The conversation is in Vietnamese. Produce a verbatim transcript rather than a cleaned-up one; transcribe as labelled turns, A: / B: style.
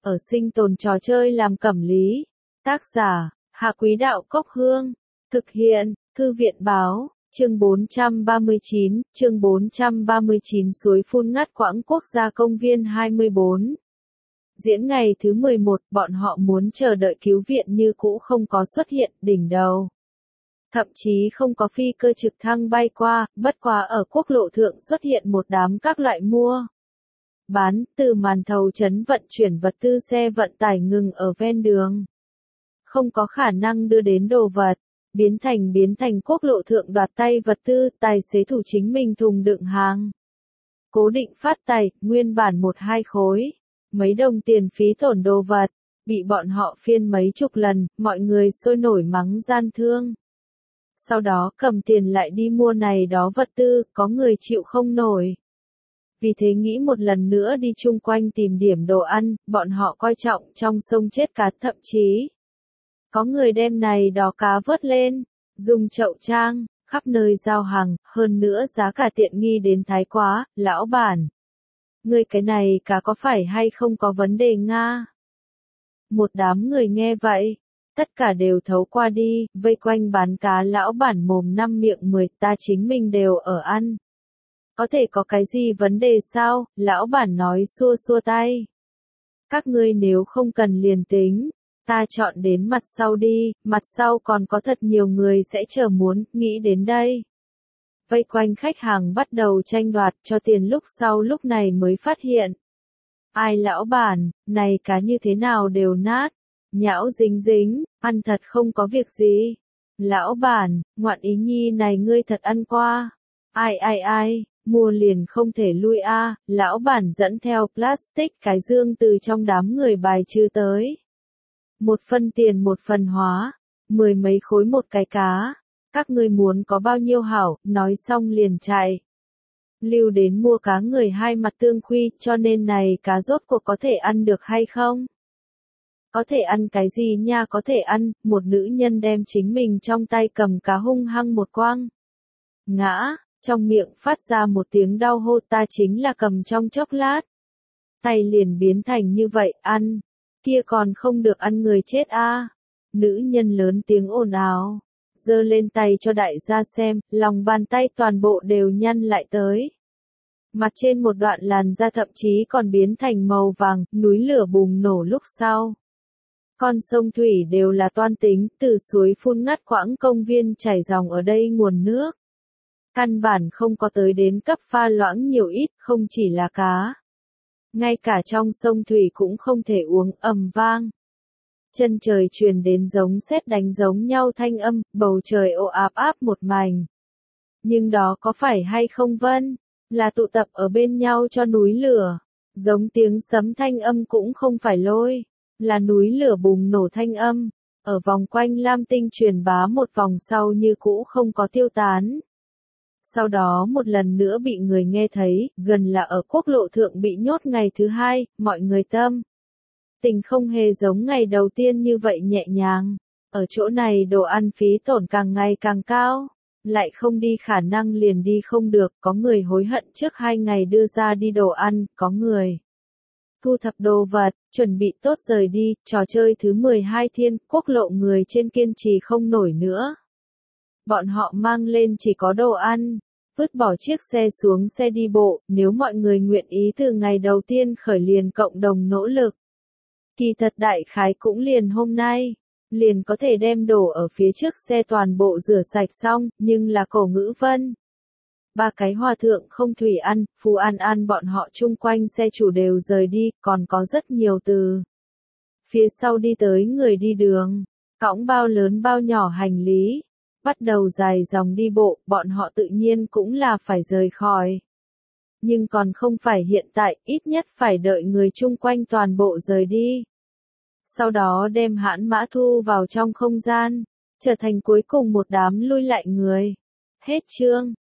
A: ở sinh tồn trò chơi làm cẩm lý. Tác giả, Hà Quý Đạo Cốc Hương. Thực hiện, Thư viện Báo, chương bốn trăm ba mươi chín, chương bốn trăm ba mươi chín suối phun ngắt quãng quốc gia công viên hai mươi bốn. Diễn ngày thứ mười một, bọn họ muốn chờ đợi cứu viện như cũ không có xuất hiện, đỉnh đầu. Thậm chí không có phi cơ trực thăng bay qua, bất quá ở quốc lộ thượng xuất hiện một đám các loại mua. Bán, từ màn thầu trấn vận chuyển vật tư xe vận tải ngừng ở ven đường. Không có khả năng đưa đến đồ vật, biến thành biến thành quốc lộ thượng đoạt tay vật tư, tài xế thủ chính mình thùng đựng hàng. Cố định phát tài, nguyên bản một hai khối, mấy đồng tiền phí tổn đồ vật, bị bọn họ phiên mấy chục lần, mọi người sôi nổi mắng gian thương. Sau đó cầm tiền lại đi mua này đó vật tư, có người chịu không nổi. Vì thế nghĩ một lần nữa đi chung quanh tìm điểm đồ ăn, bọn họ coi trọng trong sông chết cá, thậm chí có người đem này đó cá vớt lên, dùng chậu trang, khắp nơi giao hàng, hơn nữa giá cả tiện nghi đến thái quá, lão bản. Người cái này cá có phải hay không có vấn đề nga? Một đám người nghe vậy, tất cả đều thấu qua đi, vây quanh bán cá lão bản mồm năm miệng mười, ta chính mình đều ở ăn. Có thể có cái gì vấn đề sao? Lão bản nói xua xua tay. Các ngươi nếu không cần liền tính, ta chọn đến mặt sau đi, mặt sau còn có thật nhiều người sẽ chờ muốn, nghĩ đến đây. Vây quanh khách hàng bắt đầu tranh đoạt cho tiền lúc sau lúc này mới phát hiện. Ai lão bản, này cá như thế nào đều nát, nhão dính dính, ăn thật không có việc gì. Lão bản, ngoạn ý nhi này ngươi thật ăn qua. Ai ai ai, mua liền không thể lui a. À, lão bản dẫn theo plastic cái dương từ trong đám người bài trừ tới. Một phân tiền một phần hóa, mười mấy khối một cái cá. Các ngươi muốn có bao nhiêu hảo, nói xong liền chạy. Lưu đến mua cá người hai mặt tương khuy, cho nên này cá rốt cuộc có thể ăn được hay không? Có thể ăn cái gì nha, có thể ăn, một nữ nhân đem chính mình trong tay cầm cá hung hăng một quang. Ngã, trong miệng phát ra một tiếng đau hô, ta chính là cầm trong chốc lát. Tay liền biến thành như vậy, ăn, kia còn không được ăn người chết a. À. Nữ nhân lớn tiếng ồn ào, giơ lên tay cho đại gia xem, lòng bàn tay toàn bộ đều nhăn lại tới. Mặt trên một đoạn làn da thậm chí còn biến thành màu vàng, núi lửa bùng nổ lúc sau. Con sông thủy đều là toan tính, từ suối phun ngắt quãng công viên chảy dòng ở đây nguồn nước. Căn bản không có tới đến cấp pha loãng nhiều ít, không chỉ là cá. Ngay cả trong sông thủy cũng không thể uống, ầm vang. Chân trời truyền đến giống sét đánh giống nhau thanh âm, bầu trời ồ áp áp một mảnh. Nhưng đó có phải hay không vân? Là tụ tập ở bên nhau cho núi lửa. Giống tiếng sấm thanh âm cũng không phải lôi. Là núi lửa bùng nổ thanh âm. Ở vòng quanh Lam Tinh truyền bá một vòng sau như cũ không có tiêu tán. Sau đó một lần nữa bị người nghe thấy, gần là ở quốc lộ thượng bị nhốt ngày thứ hai, mọi người tâm. Tình không hề giống ngày đầu tiên như vậy nhẹ nhàng. Ở chỗ này đồ ăn phí tổn càng ngày càng cao. Lại không đi khả năng liền đi không được, có người hối hận trước hai ngày đưa ra đi đồ ăn, có người thu thập đồ vật, chuẩn bị tốt rời đi, trò chơi thứ mười hai thiên, quốc lộ người trên kiên trì không nổi nữa. Bọn họ mang lên chỉ có đồ ăn, vứt bỏ chiếc xe xuống xe đi bộ, nếu mọi người nguyện ý từ ngày đầu tiên khởi liền cộng đồng nỗ lực. Kỳ thật đại khái cũng liền hôm nay, liền có thể đem đổ ở phía trước xe toàn bộ rửa sạch xong, nhưng là cổ ngữ vân. Ba cái hòa thượng không thủy ăn, phù ăn ăn bọn họ chung quanh xe chủ đều rời đi, còn có rất nhiều từ phía sau đi tới người đi đường, cõng bao lớn bao nhỏ hành lý, bắt đầu dài dòng đi bộ, bọn họ tự nhiên cũng là phải rời khỏi. Nhưng còn không phải hiện tại, ít nhất phải đợi người chung quanh toàn bộ rời đi. Sau đó đem hãn mã thu vào trong không gian, trở thành cuối cùng một đám lui lại người. Hết chương.